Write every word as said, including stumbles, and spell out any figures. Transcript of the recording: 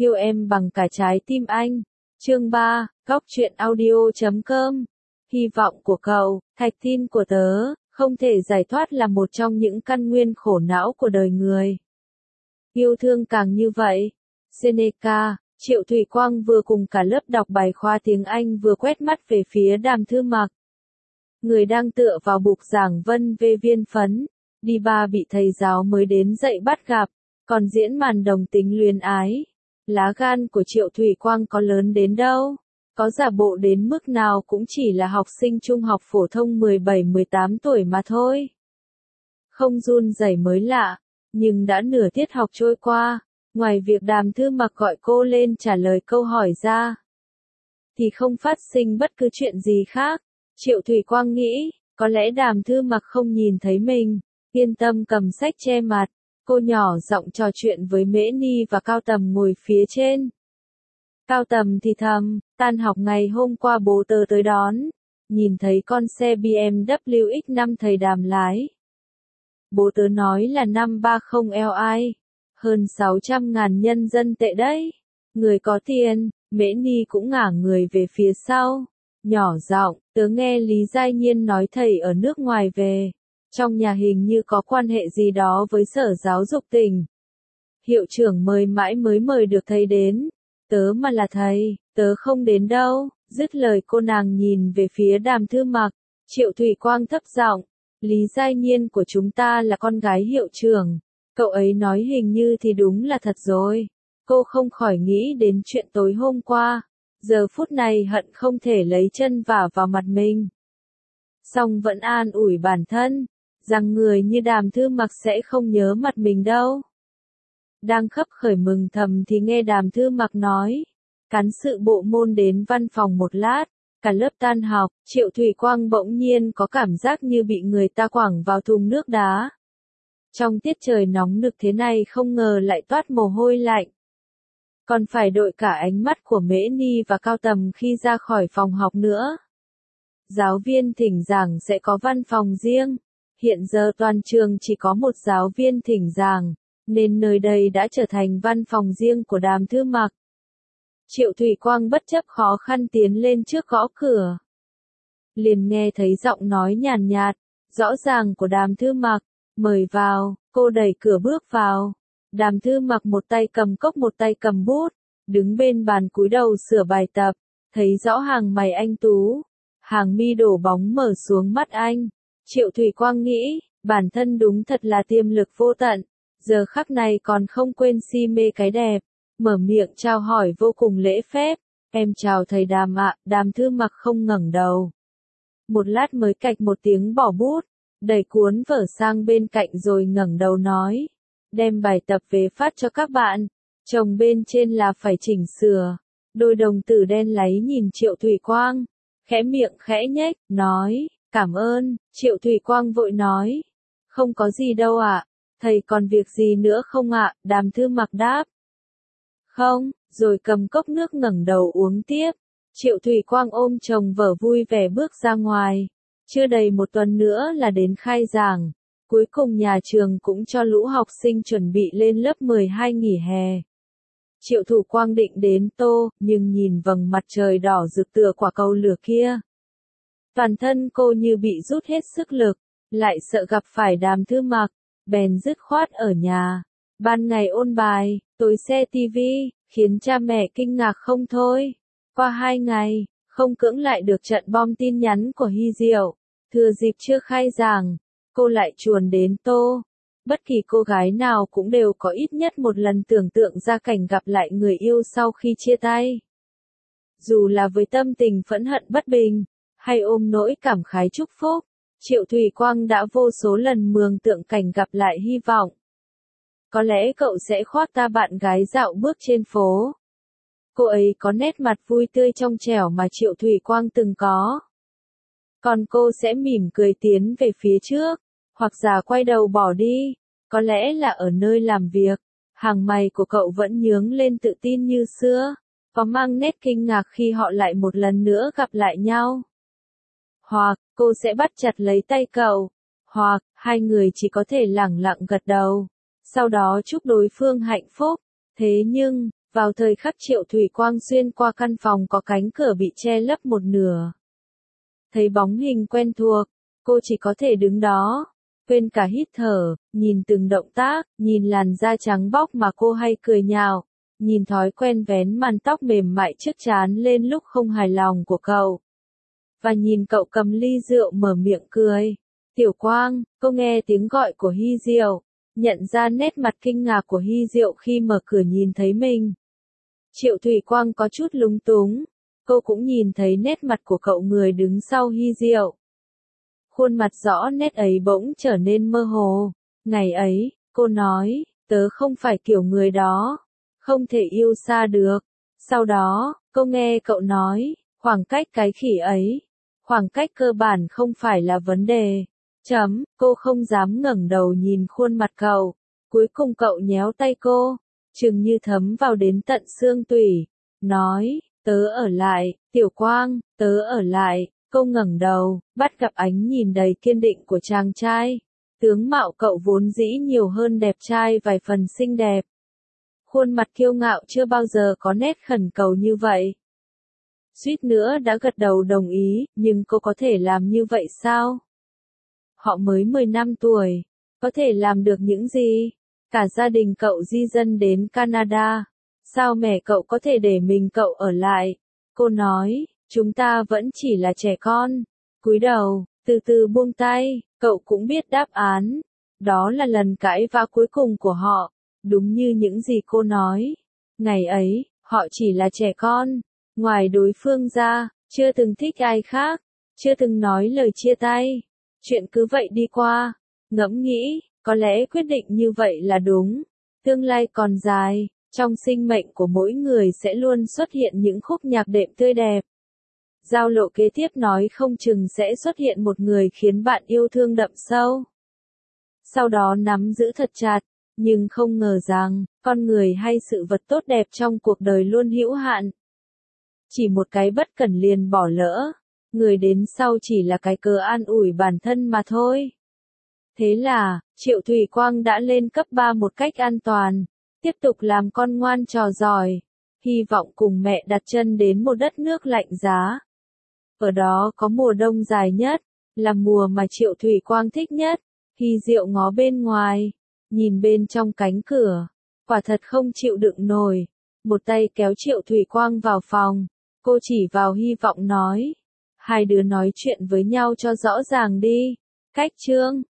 Yêu em bằng cả trái tim anh. Chương ba, Góc truyện audio chấm com. Hy vọng của cậu, thạch tin của tớ, không thể giải thoát là một trong những căn nguyên khổ não của đời người. Yêu thương càng như vậy. Seneca, Triệu Thủy Quang vừa cùng cả lớp đọc bài khoa tiếng Anh vừa quét mắt về phía Đàm Thư Mặc. Người đang tựa vào bục giảng vân vê viên phấn, đi ba bị thầy giáo mới đến dạy bắt gặp, còn diễn màn đồng tính luyến ái. Lá gan của Triệu Thủy Quang có lớn đến đâu, có giả bộ đến mức nào cũng chỉ là học sinh trung học phổ thông mười bảy mười tám tuổi mà thôi. Không run rẩy mới lạ, nhưng đã nửa tiết học trôi qua, ngoài việc Đàm Thư Mặc gọi cô lên trả lời câu hỏi ra, thì không phát sinh bất cứ chuyện gì khác. Triệu Thủy Quang nghĩ, có lẽ Đàm Thư Mặc không nhìn thấy mình, yên tâm cầm sách che mặt. Cô nhỏ giọng trò chuyện với Mễ Ni và Cao Tầm ngồi phía trên. Cao Tầm thì thầm, tan học ngày hôm qua bố tớ tới đón, nhìn thấy con xe bê em vê ích năm thầy Đàm lái. Bố tớ nói là năm ba không Li, hơn sáu trăm ngàn nhân dân tệ đấy. Người có tiền. Mễ Ni cũng ngả người về phía sau, nhỏ giọng, tớ nghe Lý Giai Nhiên nói thầy ở nước ngoài về. Trong nhà hình như có quan hệ gì đó với sở giáo dục tỉnh. Hiệu trưởng mời mãi mới mời được thầy đến. Tớ mà là thầy, tớ không đến đâu. Dứt lời cô nàng nhìn về phía Đàm Thư Mặc. Triệu Thủy Quang thấp giọng, Lý Giai Nhiên của chúng ta là con gái hiệu trưởng. Cậu ấy nói hình như thì đúng là thật rồi. Cô không khỏi nghĩ đến chuyện tối hôm qua. Giờ phút này hận không thể lấy chân vả vào mặt mình. Song vẫn an ủi bản thân, rằng người như Đàm Thư Mặc sẽ không nhớ mặt mình đâu. Đang khấp khởi mừng thầm thì nghe Đàm Thư Mặc nói, cán sự bộ môn đến văn phòng một lát, cả lớp tan học. Triệu Thủy Quang bỗng nhiên có cảm giác như bị người ta quẳng vào thùng nước đá. Trong tiết trời nóng nực thế này không ngờ lại toát mồ hôi lạnh. Còn phải đội cả ánh mắt của Mễ Ni và Cao Tầm khi ra khỏi phòng học nữa. Giáo viên thỉnh giảng sẽ có văn phòng riêng. Hiện giờ toàn trường chỉ có một giáo viên thỉnh giảng, nên nơi đây đã trở thành văn phòng riêng của Đàm Thư Mặc. Triệu Thủy Quang bất chấp khó khăn tiến lên trước gõ cửa. Liền nghe thấy giọng nói nhàn nhạt, rõ ràng của Đàm Thư Mặc, mời vào. Cô đẩy cửa bước vào. Đàm Thư Mặc một tay cầm cốc một tay cầm bút, đứng bên bàn cúi đầu sửa bài tập, thấy rõ hàng mày anh tú, hàng mi đổ bóng mở xuống mắt anh. Triệu Thủy Quang nghĩ, bản thân đúng thật là tiềm lực vô tận, giờ khắc này còn không quên si mê cái đẹp, mở miệng chào hỏi vô cùng lễ phép, em chào thầy Đàm ạ. Đàm Thư Mặc không ngẩng đầu. Một lát mới cạch một tiếng bỏ bút, đẩy cuốn vở sang bên cạnh rồi ngẩng đầu nói, đem bài tập về phát cho các bạn, chồng bên trên là phải chỉnh sửa. Đôi đồng tử đen láy nhìn Triệu Thủy Quang, khẽ miệng khẽ nhếch, nói, cảm ơn. Triệu Thủy Quang vội nói, không có gì đâu ạ, thầy còn việc gì nữa không ạ? Đàm Thư Mặc đáp, không, rồi cầm cốc nước ngẩng đầu uống tiếp. Triệu Thủy Quang ôm chồng vở vui vẻ bước ra ngoài. Chưa đầy một tuần nữa là đến khai giảng, cuối cùng nhà trường cũng cho lũ học sinh chuẩn bị lên lớp mười hai nghỉ hè. Triệu Thủy Quang định đến Tô, nhưng nhìn vầng mặt trời đỏ rực tựa quả cầu lửa kia. Toàn thân cô như bị rút hết sức lực, lại sợ gặp phải Đàm Thư Mặc, bèn dứt khoát ở nhà. Ban ngày ôn bài, tối xe tivi, khiến cha mẹ kinh ngạc không thôi. Qua hai ngày, không cưỡng lại được trận bom tin nhắn của Hy Diệu. Thừa dịp chưa khai giảng, cô lại chuồn đến Tô. Bất kỳ cô gái nào cũng đều có ít nhất một lần tưởng tượng ra cảnh gặp lại người yêu sau khi chia tay. Dù là với tâm tình phẫn hận bất bình, hay ôm nỗi cảm khái chúc phúc, Triệu Thủy Quang đã vô số lần mường tượng cảnh gặp lại hy vọng. Có lẽ cậu sẽ khoác ta bạn gái dạo bước trên phố. Cô ấy có nét mặt vui tươi trong trẻo mà Triệu Thủy Quang từng có. Còn cô sẽ mỉm cười tiến về phía trước, hoặc giả quay đầu bỏ đi. Có lẽ là ở nơi làm việc, hàng mày của cậu vẫn nhướng lên tự tin như xưa, có mang nét kinh ngạc khi họ lại một lần nữa gặp lại nhau. Hoặc, cô sẽ bắt chặt lấy tay cậu, hoặc, hai người chỉ có thể lẳng lặng gật đầu, sau đó chúc đối phương hạnh phúc. Thế nhưng, Vào thời khắc Triệu Thủy Quang xuyên qua căn phòng có cánh cửa bị che lấp một nửa. Thấy bóng hình quen thuộc, cô chỉ có thể đứng đó, quên cả hít thở, nhìn từng động tác, nhìn làn da trắng bóc mà cô hay cười nhạo, nhìn thói quen vén màn tóc mềm mại trước trán lên lúc không hài lòng của cậu. Và nhìn cậu cầm ly rượu mở miệng cười. Tiểu Quang, cô nghe tiếng gọi của Hy Diệu, nhận ra nét mặt kinh ngạc của Hy Diệu khi mở cửa nhìn thấy mình. Triệu Thủy Quang có chút lúng túng, cô cũng nhìn thấy nét mặt của cậu người đứng sau Hy Diệu. Khuôn mặt rõ nét ấy bỗng trở nên mơ hồ. Ngày ấy, cô nói, tớ không phải kiểu người đó, không thể yêu xa được. Sau đó, cô nghe cậu nói, khoảng cách cái khỉ ấy, khoảng cách cơ bản không phải là vấn đề. Chấm, cô không dám ngẩng đầu nhìn khuôn mặt cậu. Cuối cùng cậu nhéo tay cô, chừng như thấm vào đến tận xương tủy. Nói, tớ ở lại, Tiểu Quang, tớ ở lại. Cô ngẩng đầu, bắt gặp ánh nhìn đầy kiên định của chàng trai. Tướng mạo cậu vốn dĩ nhiều hơn đẹp trai vài phần xinh đẹp. Khuôn mặt kiêu ngạo chưa bao giờ có nét khẩn cầu như vậy. Suýt nữa đã gật đầu đồng ý, nhưng cô có thể làm như vậy sao? Họ mới mười lăm tuổi, có thể làm được những gì? Cả gia đình cậu di dân đến Canada. Sao mẹ cậu có thể để mình cậu ở lại? Cô nói, chúng ta vẫn chỉ là trẻ con. Cúi đầu, từ từ buông tay, cậu cũng biết đáp án. Đó là lần cãi vã cuối cùng của họ. Đúng như những gì cô nói. Ngày ấy, họ chỉ là trẻ con. Ngoài đối phương ra, chưa từng thích ai khác. Chưa từng nói lời chia tay. Chuyện cứ vậy đi qua. Ngẫm nghĩ, có lẽ quyết định như vậy là đúng. Tương lai còn dài, trong sinh mệnh của mỗi người sẽ luôn xuất hiện những khúc nhạc đệm tươi đẹp. Giao lộ kế tiếp nói không chừng sẽ xuất hiện một người khiến bạn yêu thương đậm sâu. Sau đó nắm giữ thật chặt, nhưng không ngờ rằng, con người hay sự vật tốt đẹp trong cuộc đời luôn hữu hạn. Chỉ một cái bất cẩn liền bỏ lỡ, người đến sau chỉ là cái cớ an ủi bản thân mà thôi. Thế là, Triệu Thủy Quang đã lên cấp ba một cách an toàn, tiếp tục làm con ngoan trò giỏi, hy vọng cùng mẹ đặt chân đến một đất nước lạnh giá. Ở đó có mùa đông dài nhất, là mùa mà Triệu Thủy Quang thích nhất. Hy Diệu ngó bên ngoài, nhìn bên trong cánh cửa, quả thật không chịu đựng nổi. Một tay kéo Triệu Thủy Quang vào phòng, cô chỉ vào hy vọng nói, hai đứa nói chuyện với nhau cho rõ ràng đi. Cách chương